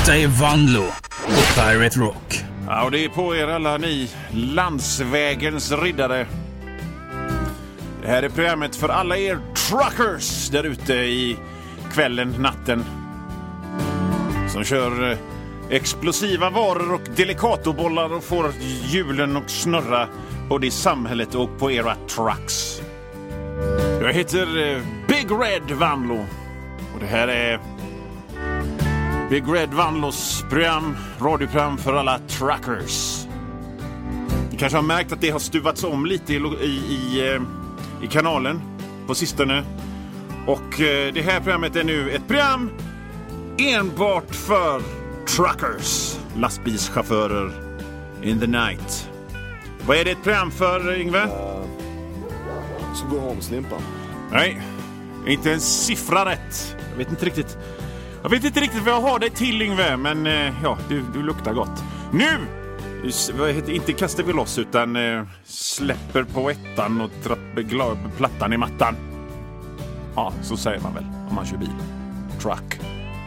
Detta är Vanlo och Pirate Rock. Ja, och det är på er alla ni landsvägens riddare. Det här är programmet för alla er truckers där ute i kvällen, natten. Som kör explosiva varor och delicatobollar och får hjulen och snurra både i samhället och på era trucks. Jag heter Big Red Vanlo och det här är Big Red Vanlos program, radioprogram för alla truckers. Ni kanske har märkt att det har stuvats om lite i kanalen på sistone. Och det här programmet är nu ett program enbart för truckers, lastbilschaufförer in the night. Vad är det ett program för, Yngve? Så går Holmslimpan. Nej, inte en siffra rätt. Jag vet inte riktigt vad jag har det till, Yngve, men ja, du luktar gott. Nu! Inte kastar vi loss utan släpper på ettan och trappar plattan i mattan. Ja, så säger man väl om man kör bil. Truck.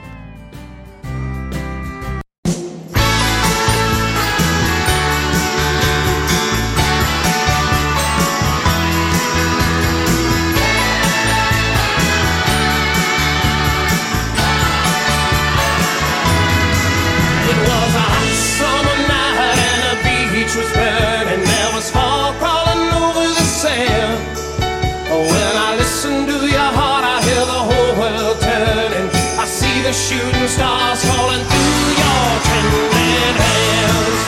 Shooting stars falling through your trembling hands.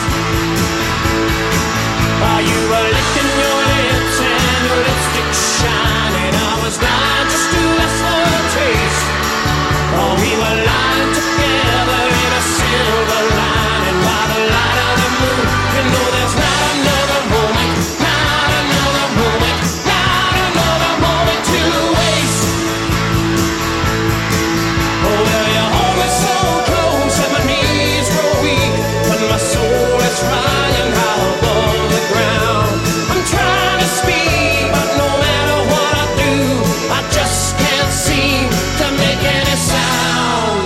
While you were licking your lips and your lipstick shining, I was blind just to ask for a taste. Oh, we were lying together in a silver lining by the light of the moon. You know there's not another moment, not another moment, not another moment to waste. Oh, well, you hold me so close and my knees grow weak, but my soul is flying high above the ground. I'm trying to speak, but no matter what I do, I just can't seem to make any sound.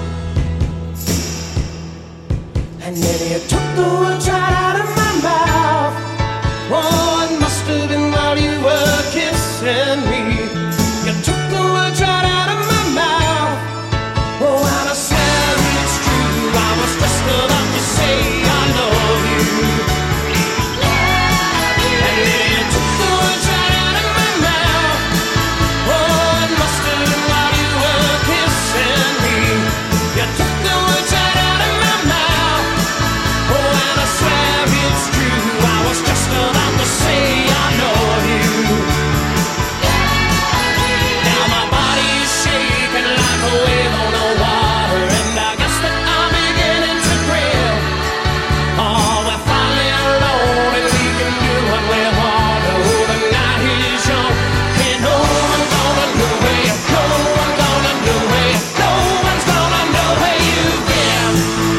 And then you took the words right out of my mouth. Oh, it must have been while you were kissing me. You took the words right out of my mouth. Oh, and I swear it's true, I was just about to say I love you. And then you took the words right out of my mouth. Oh, it must have been while you were kissing me. You took the words right out of my mouth. Oh, and I swear it's true, I was just about to say I love you. Now my body is shaking like a wave on the water, and I guess that I'm beginning to grill. Oh, we're finally alone and we can do what we want. Oh, the night is young and no one's gonna know where you go. No one's gonna know where you go. No one's gonna know where you've been.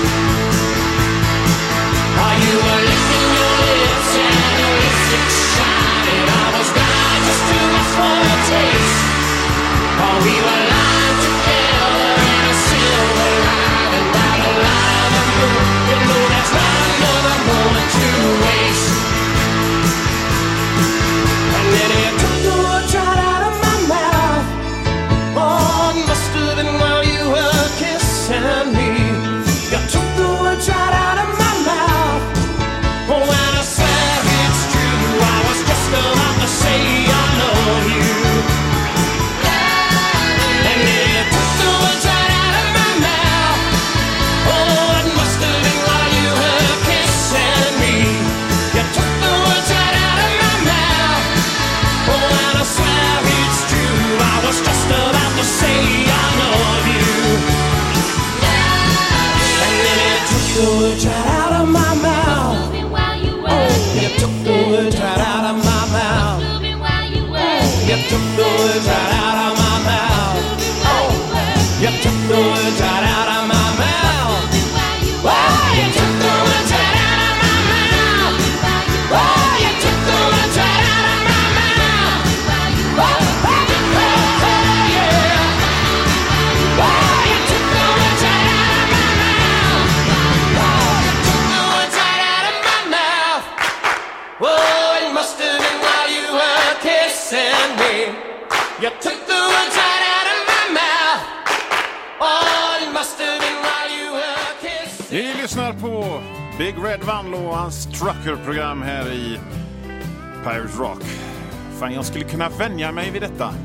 Are you licking your lips and your lipstick shining? I was blind just to ask for a taste. Oh, we were lying together in a silver lining by the light of the moon. You know there's not another moment to waste. And then you took the words right out of my mouth. Oh, it must have been while you were kissing me. You took the words right out of my mouth. Oh, and I swear it's true, I was just about to say I love you. And then you took the words right out of my mouth. Oh, it must have been while you were kissing me. You took the words right out of my mouth. Oh, and I swear it's true, I was just about to say I love you. And then you took the words right out of my mouth. Oh, you took the words right out of my mouth. You took the words right out of my mouth. Oh, you took the words right out of my mouth. Oh, you took the words right out of my mouth. Oh, you took the words right out of my mouth. Oh, yeah. Oh, you took the words right out of my mouth. kissing me. You took the words right out of my mouth. Oh, it must have been while you were kissing. Ni lyssnar på Big Red Vanlo och hans trucker-program här i Pirate Rock. Fan, jag skulle kunna vänja mig vid detta.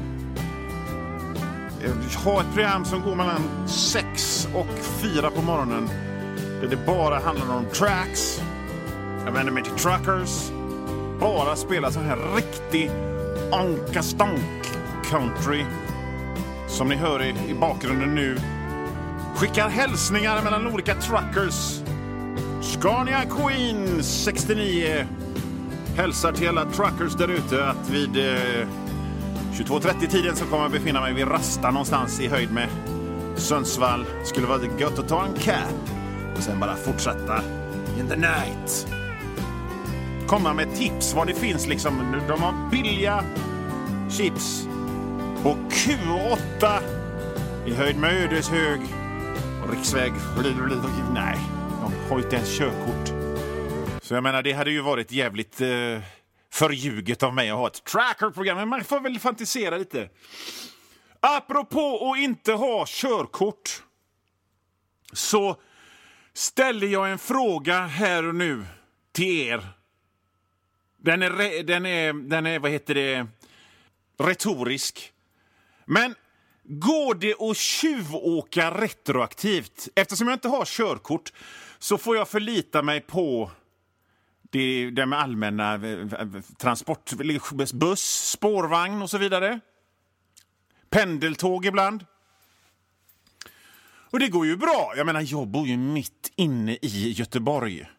Jag har ett program som går mellan 6 och 4 på morgonen. Där det bara handlar om tracks. Jag vänder mig till truckers. Bara spelar så här riktig anka-stank country. Som ni hör i bakgrunden nu. Skickar hälsningar mellan olika truckers. Scania Queen 69 hälsar till alla truckers där ute att vid 22:30-tiden så kommer jag befinna mig vid Rasta någonstans i höjd med Sundsvall. Skulle vara gött att ta en cab och sen bara fortsätta in the night. Komma med tips vad det finns liksom. De har billiga chips på Q8 i höjd med Ödeshög och riksväg. Nej, de har inte ens körkort. Så jag menar, det hade ju varit jävligt förljuget av mig att ha ett trackerprogram. Men man får väl fantisera lite. Apropå att inte ha körkort så ställer jag en fråga här och nu till er. Den är vad heter det, retorisk. Men går det att tjuvåka retroaktivt? Eftersom jag inte har körkort så får jag förlita mig på det med allmänna transport, buss, spårvagn och så vidare. Pendeltåg ibland. Och det går ju bra. Jag menar, jag bor ju mitt inne i Göteborg.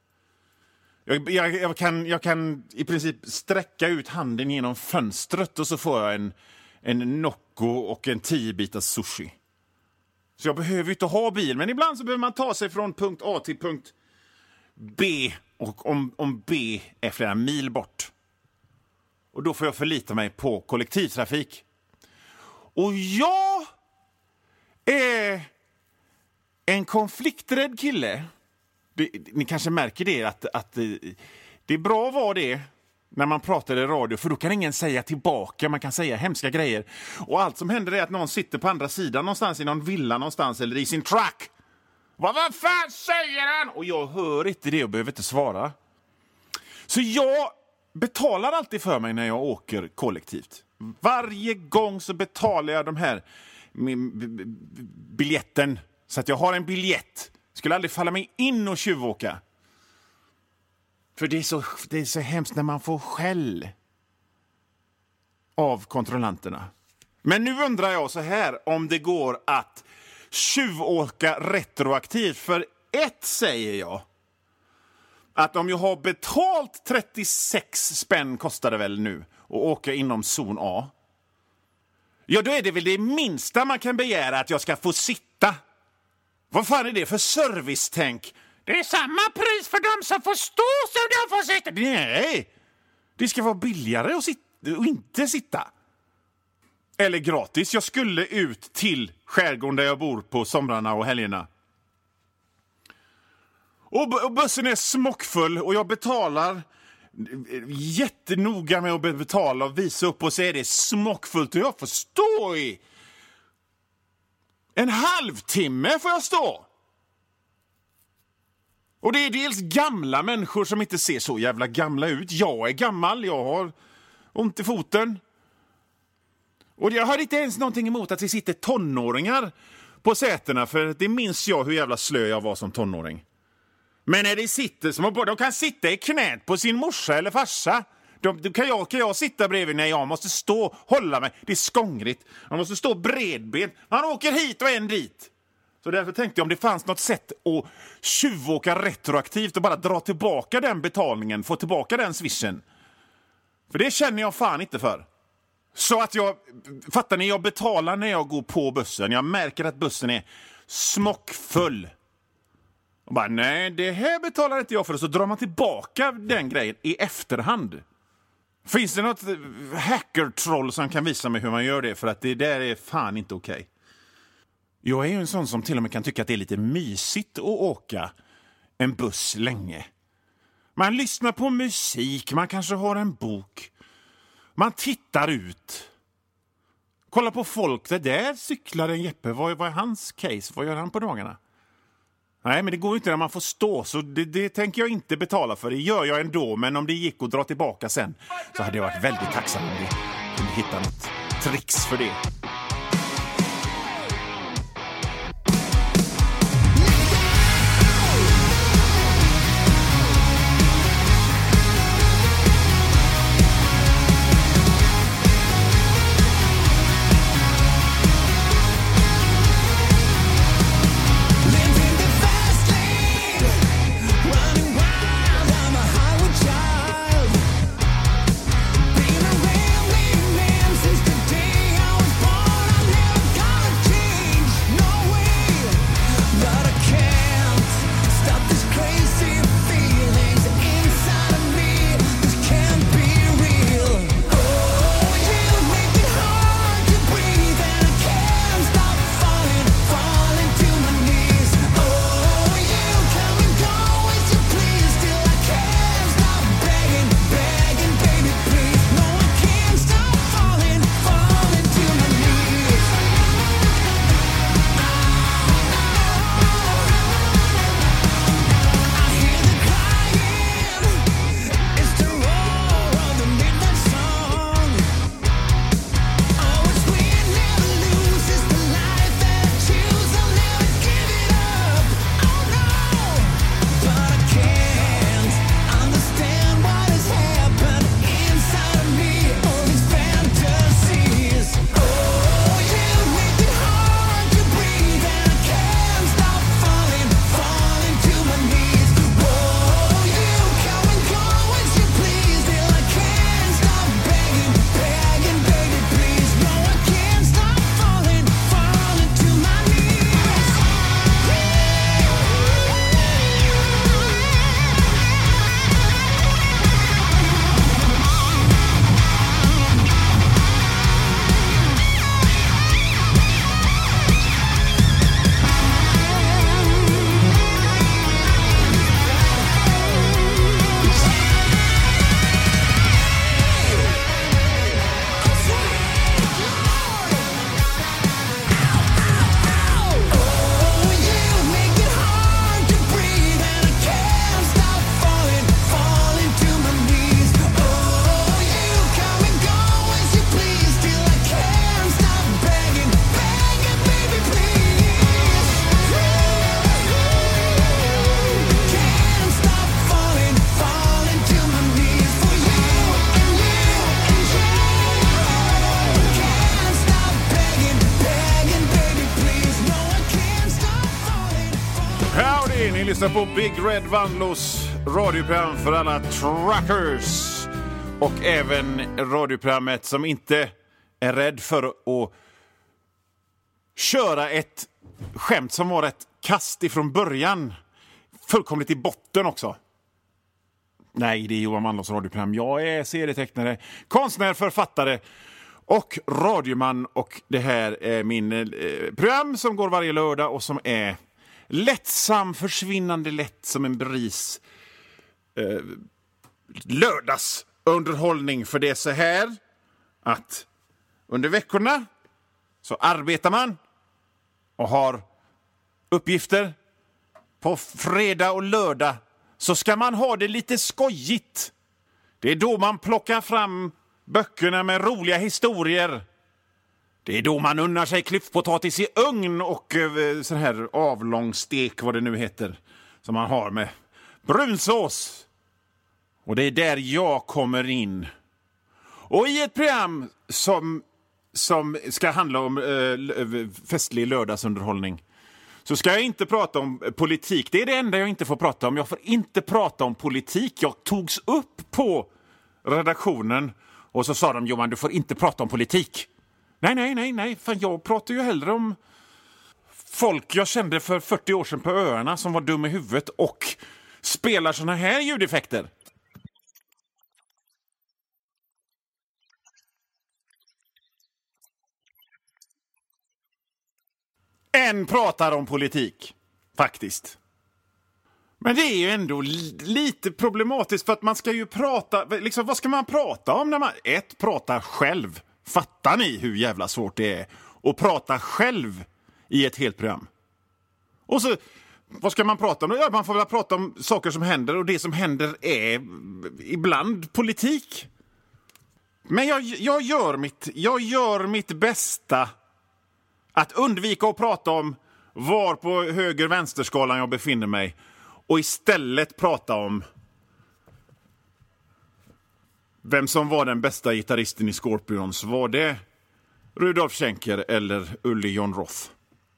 Jag kan i princip sträcka ut handen genom fönstret och så får jag en Nocco och en 10-bitars sushi. Så jag behöver ju inte ha bil, men ibland så behöver man ta sig från punkt A till punkt B. Och om B är flera mil bort. Och då får jag förlita mig på kollektivtrafik. Och jag är en konflikträdd kille. Ni kanske märker det att det är bra att vara det när man pratar i radio. För då kan ingen säga tillbaka. Man kan säga hemska grejer. Och allt som händer är att någon sitter på andra sidan någonstans i någon villa någonstans eller i sin truck. Vad fan säger han? Och jag hör inte det och behöver inte svara. Så jag betalar alltid för mig när jag åker kollektivt. Varje gång så betalar jag de här biljetten. Så att jag har en biljett. Skulle aldrig falla mig in och tjuvåka. För det är så hemskt när man får skäll av kontrollanterna. Men nu undrar jag så här om det går att tjuvåka retroaktivt. För ett säger jag att om jag har betalt 36 spänn kostar det väl nu och åka inom zon A. Ja, då är det väl det minsta man kan begära att jag ska få sitta. Vad fan är det för servicetänk? Det är samma pris för dem som får stå som de får sitta. Nej, det ska vara billigare att sitta och inte sitta. Eller gratis. Jag skulle ut till skärgården där jag bor på somrarna och helgerna. Och bussen är smockfull och jag betalar jättenoga med att betala och visa upp och så är det smockfullt och jag får stå i en halvtimme får jag stå. Och det är dels gamla människor som inte ser så jävla gamla ut. Jag är gammal, jag har ont i foten. Och jag har inte ens någonting emot att det sitter tonåringar på sätena. För det minns jag hur jävla slö jag var som tonåring. Men när det sitter som de kan sitta i knät på sin morsa eller farsa. Kan jag sitta bredvid när jag måste stå, hålla mig. Det är skångrigt. Man måste stå bredbent. Man åker hit och en dit. Så därför tänkte jag om det fanns något sätt att tjuvåka retroaktivt och bara dra tillbaka den betalningen. Få tillbaka den swishen. För det känner jag fan inte för. Så att fattar ni, jag betalar när jag går på bussen. Jag märker att bussen är smockfull. Och bara, nej, det här betalar inte jag för. Så drar man tillbaka den grejen i efterhand. Finns det något hackertroll som kan visa mig hur man gör det? För att det där är fan inte okej. Jag är ju en sån som till och med kan tycka att det är lite mysigt att åka en buss länge. Man lyssnar på musik, man kanske har en bok. Man tittar ut. Kolla på folk. Det där cyklar en Jeppe. Vad är hans case? Vad gör han på dagarna? Nej, men det går ju inte när man får stå. Så det tänker jag inte betala för. Det gör jag ändå. Men om det gick att dra tillbaka sen så hade jag varit väldigt tacksam om vi kunde hitta något tricks för det. Ni lyssnar på Big Red Vanlos radioprogram för alla truckers. Och även radioprogrammet som inte är rädd för att köra ett skämt som var ett kast ifrån början. Fullkomligt i botten också. Nej, det är Johan Vanlos radioprogram. Jag är serietecknare, konstnär, författare och radioman. Och det här är min program som går varje lördag och som är lättsam, försvinnande lätt som en bris lördagsunderhållning. För det är så här att under veckorna så arbetar man och har uppgifter. På fredag och lördag så ska man ha det lite skojigt. Det är då man plockar fram böckerna med roliga historier. Det är då man unnar sig klyftpotatis i ugn och sån här avlång stek, vad det nu heter, som man har med brunsås. Och det är där jag kommer in. Och i ett program som ska handla om festlig lördagsunderhållning så ska jag inte prata om politik. Det är det enda jag inte får prata om. Jag får inte prata om politik. Jag togs upp på redaktionen och så sa de: Johan, du får inte prata om politik. Nej. Fan, jag pratar ju hellre om folk jag kände för 40 år sedan på öarna som var dum i huvudet och spelar såna här ljudeffekter. En pratar om politik, faktiskt. Men det är ju ändå lite problematiskt för att man ska ju prata... Liksom, vad ska man prata om när man... Prata själv. Fattar ni hur jävla svårt det är att prata själv i ett helt program? Och så... Vad ska man prata om? Ja, man får väl prata om saker som händer, och det som händer är ibland politik. Men jag gör mitt bästa att undvika att prata om var på höger-vänsterskalan jag befinner mig och istället prata om vem som var den bästa gitarristen i Scorpions. Var det Rudolf Schenker eller Ulli John Roth?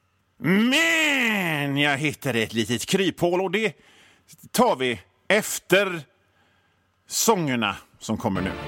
Men jag hittade ett litet kryphål, och det tar vi efter sångerna som kommer nu.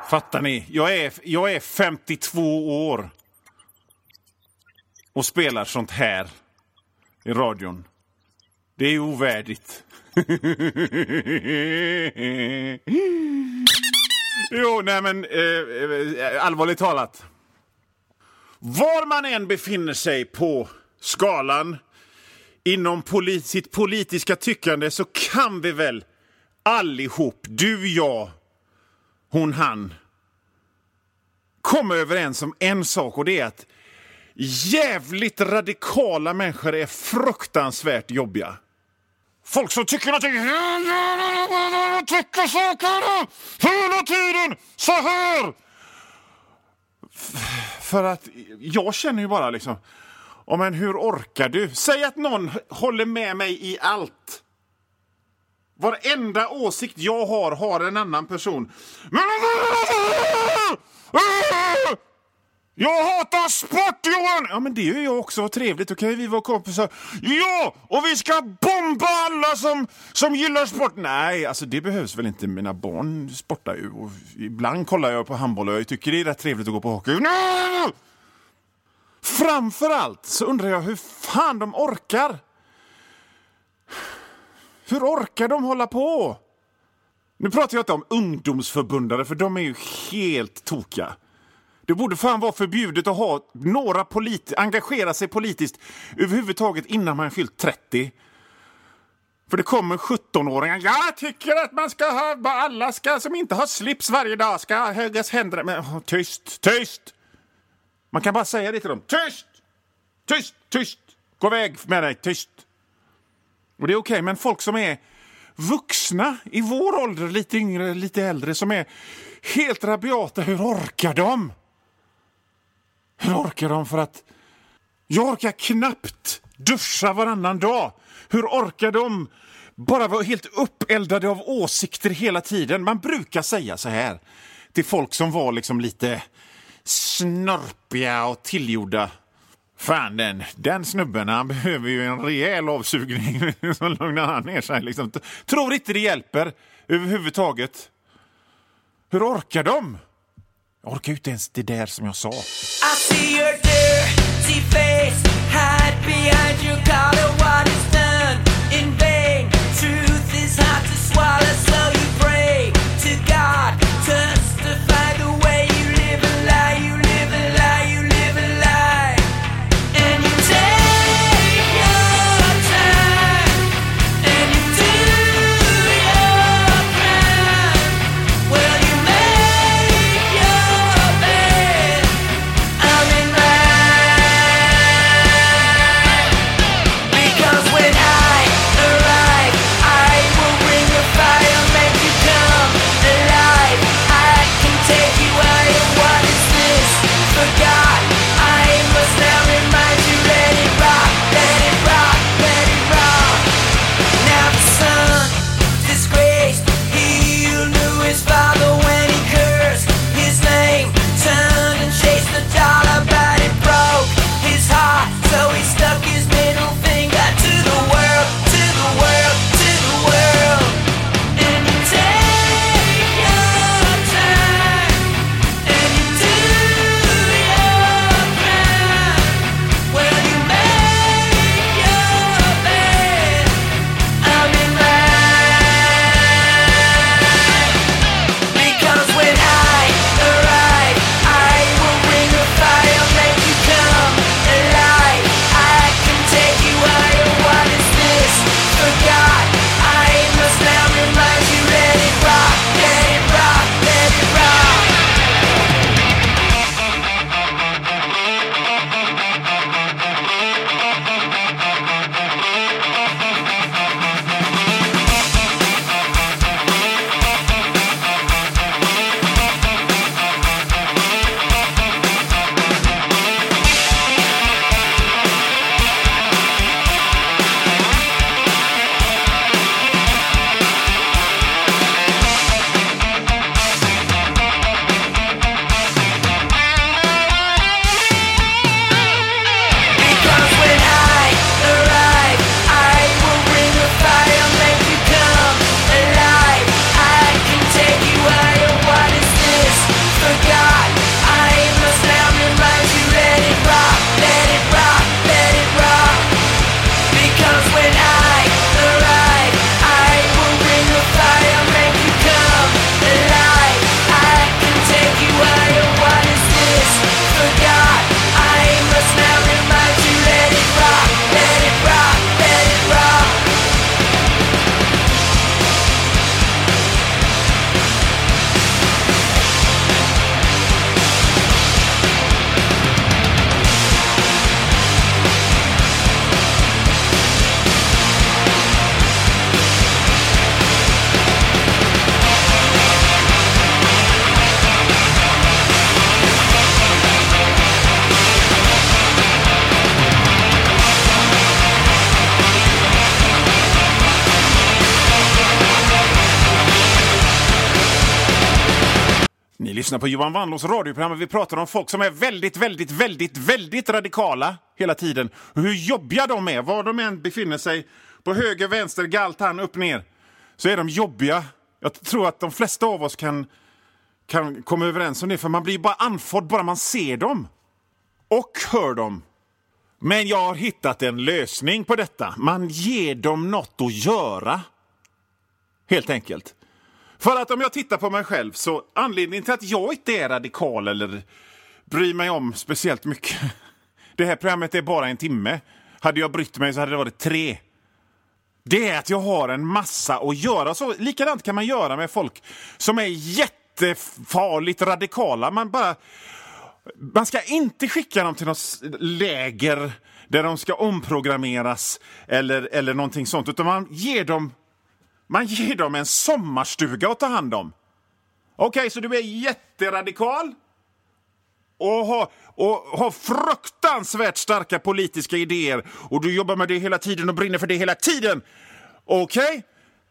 Fattar ni? Jag är 52 år och spelar sånt här i radion. Det är ovärdigt. Jo, nej men allvarligt talat. Var man än befinner sig på skalan inom sitt politiska tyckande så kan vi väl allihop, du, jag, hon, han, komma överens om en sak, och det är att jävligt radikala människor är fruktansvärt jobbiga. Folk som tycker någonting tycker saker hela tiden så här. För att jag känner ju bara liksom, men hur orkar du? Säg att någon håller med mig i allt. Varenda åsikt jag har en annan person. Jag hatar sport, Johan! Ja, men det är ju jag också. Trevligt, okej? Vi var kompisar. Ja, och vi ska bomba alla som gillar sport. Nej, alltså det behövs väl inte. Mina barn sportar ju. Och ibland kollar jag på handboll och jag tycker det är rätt trevligt att gå på hockey. Nej! Framförallt så undrar jag hur fan de orkar. Hur orkar de hålla på? Nu pratar jag inte om ungdomsförbundare, för de är ju helt tokiga. Det borde fan vara förbjudet att ha några engagera sig politiskt överhuvudtaget innan man fyllt 30. För det kommer 17-åringar. Jag tycker att man ska ha, alla ska som inte har slips varje dag ska högas händer. Men tyst. Man kan bara säga det till dem. Tyst. Gå iväg med dig, tyst. Och det är okej, men folk som är vuxna i vår ålder, lite yngre, lite äldre, som är helt rabiata, hur orkar de? Hur orkar de? För att jag orkar knappt duscha varannan dag. Hur orkar de bara vara helt uppeldade av åsikter hela tiden? Man brukar säga så här till folk som var liksom lite snörpiga och tillgjorda. Fan, den snubben, han behöver ju en rejäl avsugning som lugnar han ner sig. Liksom. Tror inte det hjälper överhuvudtaget. Hur orkar de? Jag orkar inte ens det där som jag sa. I see your dirty face, hide behind your collar, what is done in vain. Truth is hard to swallow, so you pray to God, testify the way you live a lie, you live a lie, you live a lie. And you take your time, and you do your crime. Well, you make your bed, I'm in mine. lyssnar på Johan Wandlås radioprogram. Vi pratar om folk som är väldigt radikala hela tiden. Och hur jobbiga de är. Var de än befinner sig. På höger, vänster, galtan, upp, ner. Så är de jobbiga. Jag tror att de flesta av oss kan komma överens om det. För man blir bara andfådd bara man ser dem. Och hör dem. Men jag har hittat en lösning på detta. Man ger dem något att göra. Helt enkelt. För att om jag tittar på mig själv så anledningen till att jag inte är radikal eller bryr mig om speciellt mycket. Det här programmet är bara 1 timme. Hade jag brytt mig så hade det varit 3. Det är att jag har en massa att göra. Så likadant kan man göra med folk som är jättefarligt radikala. Man ska inte skicka dem till något läger där de ska omprogrammeras eller någonting sånt. Utan man ger dem en sommarstuga att ta hand om. Okej, så du är jätteradikal och har fruktansvärt starka politiska idéer och du jobbar med det hela tiden och brinner för det hela tiden. Okej,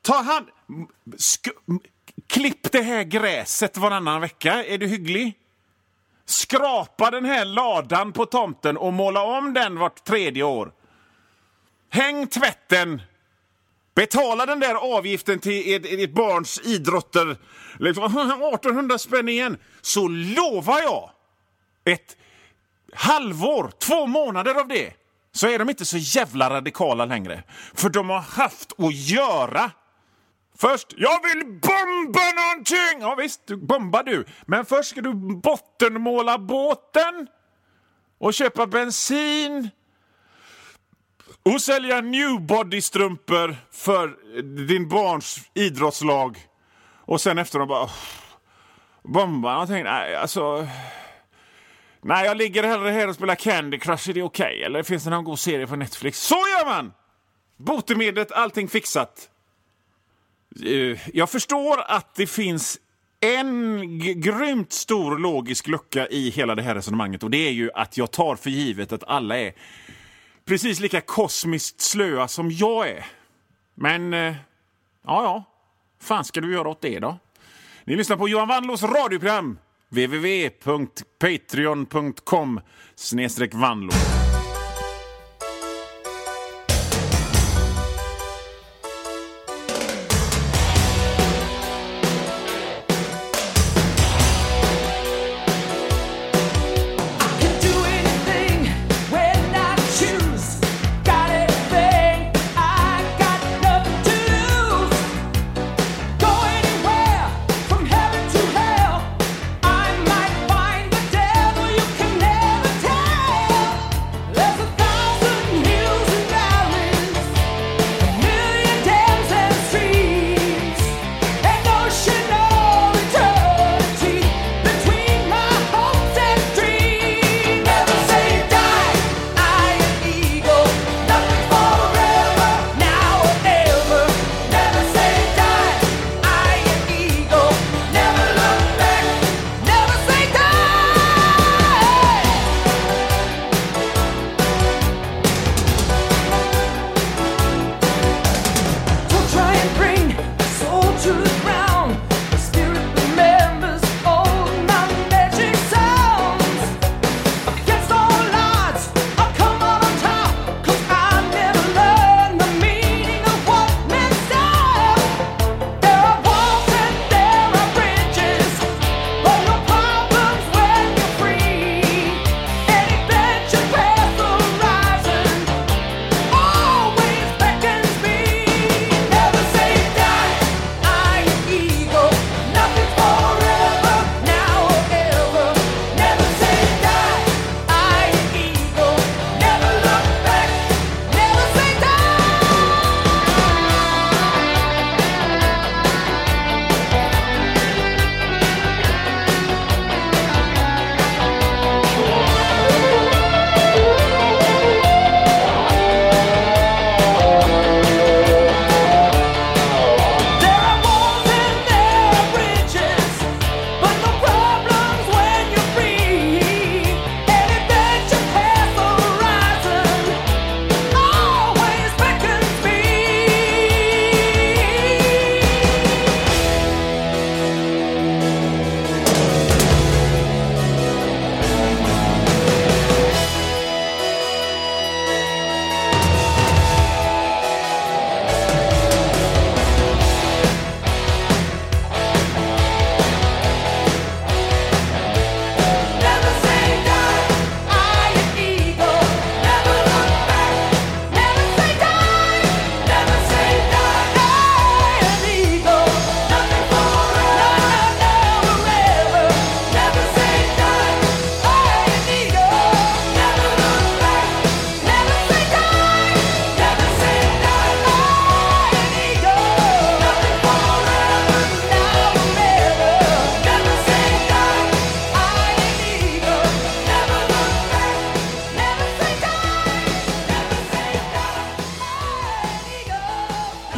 klipp det här gräset varannan vecka. Är du hygglig? Skrapa den här ladan på tomten och måla om den vart 3:e år. Häng tvätten. Betala den där avgiften till ett barns idrotter. 1800 spänn igen. Så lovar jag ett halvår, 2 månader av det. Så är de inte så jävla radikala längre. För de har haft att göra. Först, jag vill bomba någonting. Ja visst, bombar du. Men först ska du bottenmåla båten. Och köpa bensin. Och sälja newbody-strumpor för din barns idrottslag. Och sen efter de bara bomba. Jag tänkte, nej, jag ligger hellre här och spelar Candy Crush. Är det okej? Eller finns det någon god serie på Netflix? Så gör man! Botemedlet, allting fixat. Jag förstår att det finns en grymt stor logisk lucka i hela det här resonemanget. Och det är ju att jag tar för givet att alla är precis lika kosmiskt slöa som jag är. Men, ja. Fan ska du göra åt det då? Ni lyssnar på Johan Wandlås radioprogram. www.patreon.com/Wandlås.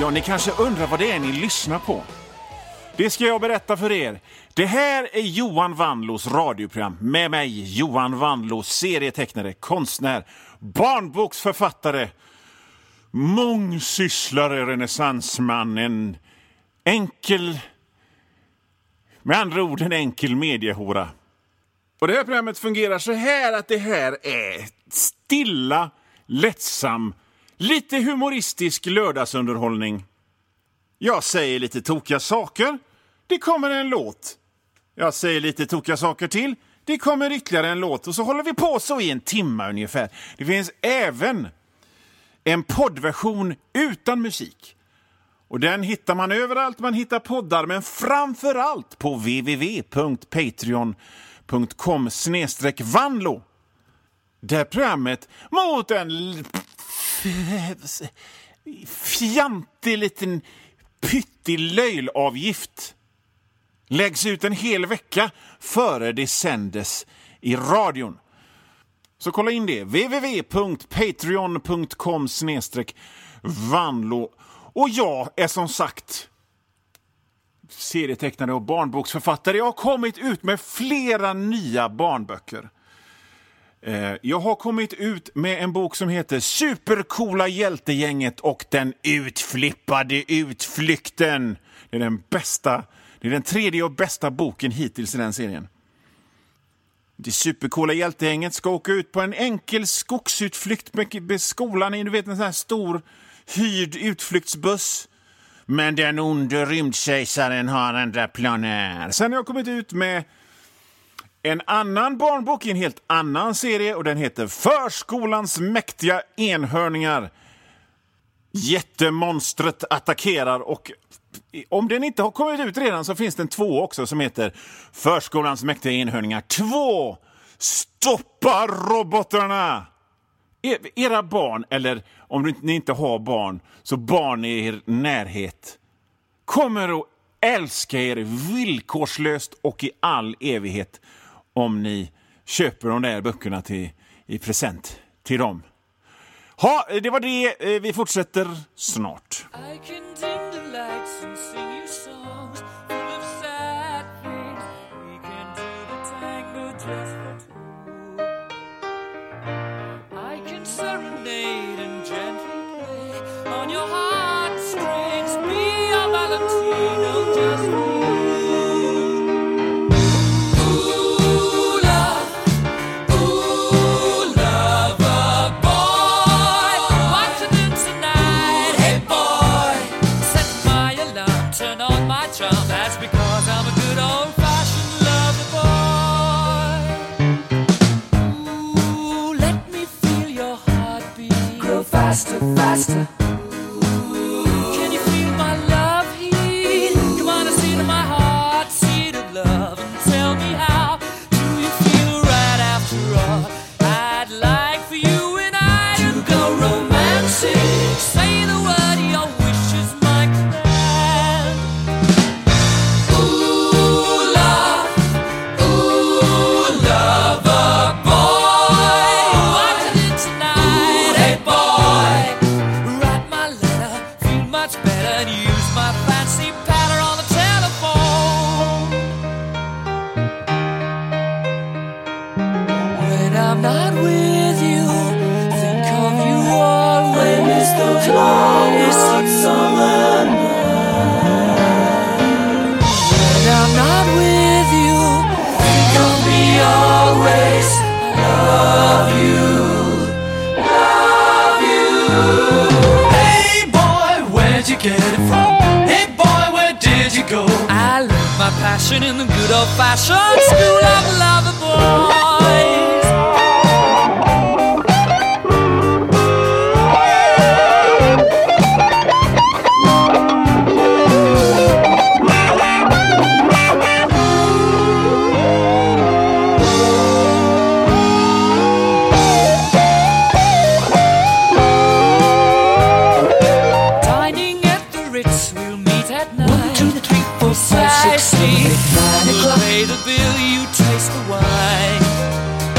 Ja, ni kanske undrar vad det är ni lyssnar på. Det ska jag berätta för er. Det här är Johan Wanlås radioprogram. Med mig, Johan Wanlås, serietecknare, konstnär, barnboksförfattare, mångsysslare, renässansman, en enkel, med andra ord en enkel mediehora. Och det här programmet fungerar så här att det här är stilla, lättsam, lite humoristisk lördagsunderhållning. Jag säger lite tokiga saker, det kommer en låt. Jag säger lite tokiga saker till, det kommer ytterligare en låt. Och så håller vi på så i en timme ungefär. Det finns även en poddversion utan musik. Och den hittar man överallt man hittar poddar, men framförallt på www.patreon.com/Vanlo. Där programmet mot en fjantig liten pyttig löjlavgift läggs ut en hel vecka före det sändes i radion. Så kolla in det. www.patreon.com/Vanlo. Och jag är som sagt serietecknare och barnboksförfattare. Jag har kommit ut med flera nya barnböcker. Jag har kommit ut med en bok som heter Supercoola hjältegänget och den utflippade utflykten. Det är den bästa, det är den tredje och bästa boken hittills i den serien. Det supercoola hjältegänget ska åka ut på en enkel skogsutflykt med skolan i, du vet, en sån här stor hyrd utflyktsbuss. Men den onde rymdkejsaren har andra planer. Sen har jag kommit ut med en annan barnbok i en helt annan serie och den heter Förskolans mäktiga enhörningar. Jättemonstret attackerar, och om den inte har kommit ut redan så finns det en 2 också som heter Förskolans mäktiga enhörningar 2. Stoppa robotarna! Era barn, eller om ni inte har barn, så barn i er närhet, kommer att älska er villkorslöst och i all evighet om ni köper de där böckerna i present till dem. Ja, det var det. Vi fortsätter snart. I can dim the lights and sing you songs full of sad things. We can do the tango just for two. I can serenade and gently play on your heartstrings. Be a Valentino just for you. That's because I'm a good old-fashioned lover boy. Ooh, let me feel your heartbeat grow faster, faster. Ooh, can you feel my love heat? Come on and see to my heart, seed of love, and tell me how do you feel right after all? I'd like for you and I to go romancing. Say the word, your wish is my command. Passion in the good old-fashioned school of lover boys. Dining at the Ritz, we'll meet at night. 1, 2, 3, 4, 5, 6, 7, 8, 9 o'clock. We'll pay the bill, you taste the wine.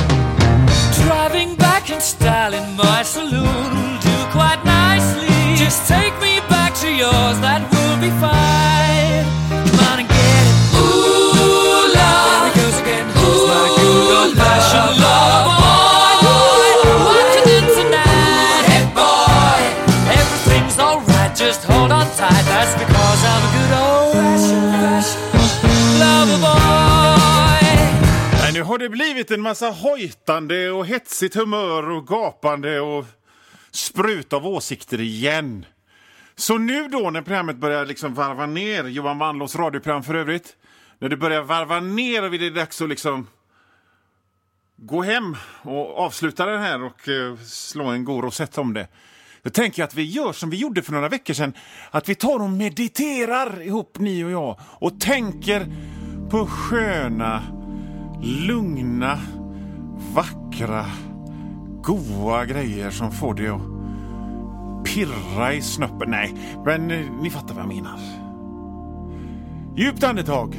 be fine. Come on and get it. Ooh, love. It goes again. It's my good old-fashioned love. Boy, what you did tonight? Hey, boy, everything's alright. Just hold on tight. That's because I'm a good old-fashioned lover boy. Nej, nu har det blivit en massa hojtande och hetsigt humör och gapande och sprut av åsikter igen. Så nu då när programmet börjar liksom varva ner, Johan Wanlås radioprogram för övrigt, när det börjar varva ner och det är dags att liksom gå hem och avsluta den här och slå en god rosett om det. Då tänker jag att vi gör som vi gjorde för några veckor sedan, att vi tar och mediterar ihop, ni och jag, och tänker på sköna, lugna, vackra, goa grejer som får det att pirra i snöppen. Nej, men ni fattar vad jag menar. Djupt andetag.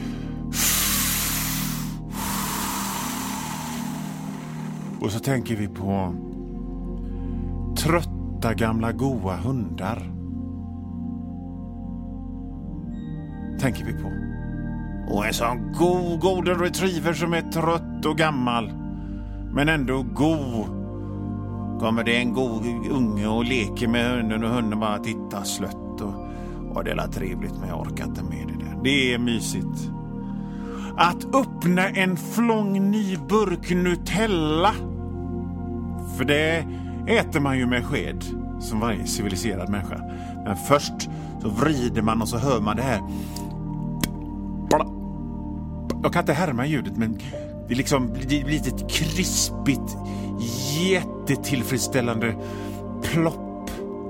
Och så tänker vi på trötta gamla goa hundar. Tänker vi på. Och en sån god golden retriever som är trött och gammal, men ändå god. Kommer det en god unge och leker med hunden och hunden bara tittar slött och det är trevligt, men jag orkar inte med det där. Det är mysigt. Att öppna en flång ny burk Nutella. För det äter man ju med sked som varje civiliserad människa. Men först så vrider man och så hör man det här. Jag kan inte härma ljudet, men det är liksom det blir ett krispigt, jättetillfredsställande plopp.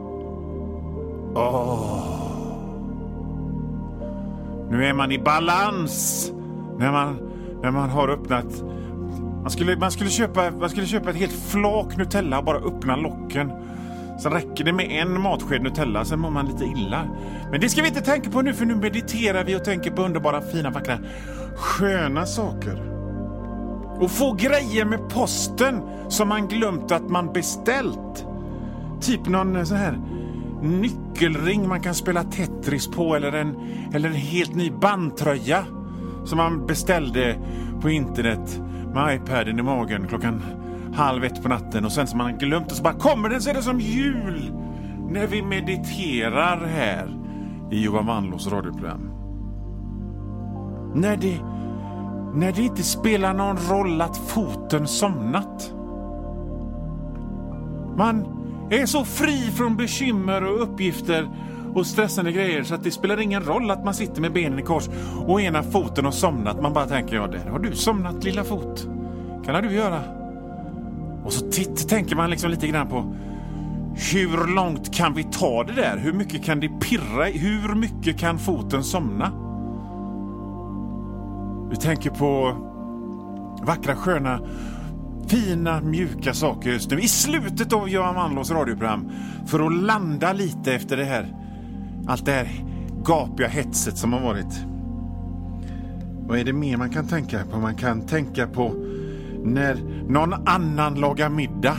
Nu är man i balans när man har öppnat. Man skulle köpa ett helt flak Nutella och bara öppna locken. Sen räcker det med en matsked Nutella, sen mår man lite illa. Men det ska vi inte tänka på nu, för nu mediterar vi och tänker på underbara, fina, vackra, sköna saker. Och få grejer med posten som man glömt att man beställt. Typ någon sån här nyckelring man kan spela Tetris på, eller en helt ny bandtröja som man beställde på internet med iPaden i magen klockan 12:30 på natten, och sen som man glömt, och så bara kommer den, så är det som jul när vi mediterar här i Johan Wanlås radioprogram. När det inte spelar någon roll att foten somnat. Man är så fri från bekymmer och uppgifter och stressande grejer så att det spelar ingen roll att man sitter med benen i kors och ena foten har somnat. Man bara tänker, ja, där har du somnat, lilla fot. Kan du göra? Och så tänker man liksom lite grann på hur långt kan vi ta det där? Hur mycket kan det pirra? Hur mycket kan foten somna? Vi tänker på vackra, sköna, fina, mjuka saker just nu i slutet av Johan Wanlås radioprogram, för att landa lite efter det här, allt det här gapiga hetset som har varit. Vad är det mer man kan tänka på? Man kan tänka på när någon annan lagar middag.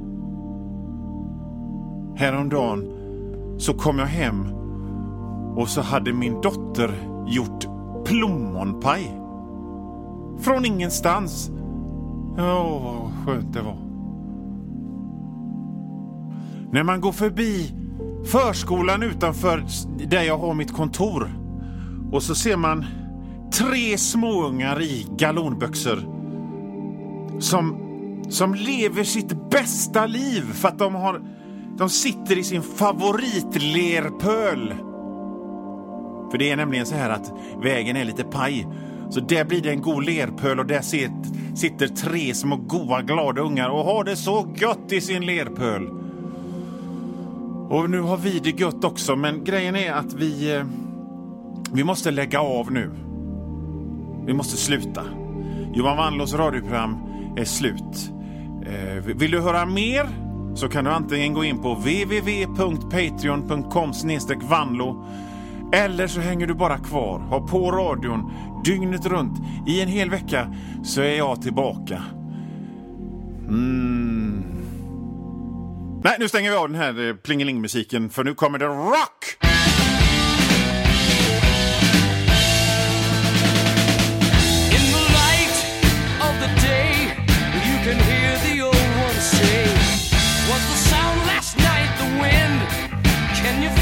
Häromdagen så kom jag hem och så hade min dotter gjort plommonpaj. Från ingenstans. Vad skönt det var. När man går förbi förskolan utanför där jag har mitt kontor, och så ser man 3 småungar i galonböxor som lever sitt bästa liv för att de sitter i sin favoritlerpöl. För det är nämligen så här att vägen är lite paj, så där blir det en god lerpöl, och där sitter 3 små goa glada ungar och har det så gött i sin lerpöl. Och nu har vi det gött också, men grejen är att vi måste lägga av nu. Vi måste sluta. Johan Wanlås radioprogram är slut. Vill du höra mer så kan du antingen gå in på www.patreon.com/Wanlo, eller så hänger du bara kvar. Ha på radion dygnet runt. I en hel vecka så är jag tillbaka. Nej, nu stänger vi av den här plingeling-musiken, för nu kommer det rock! Can you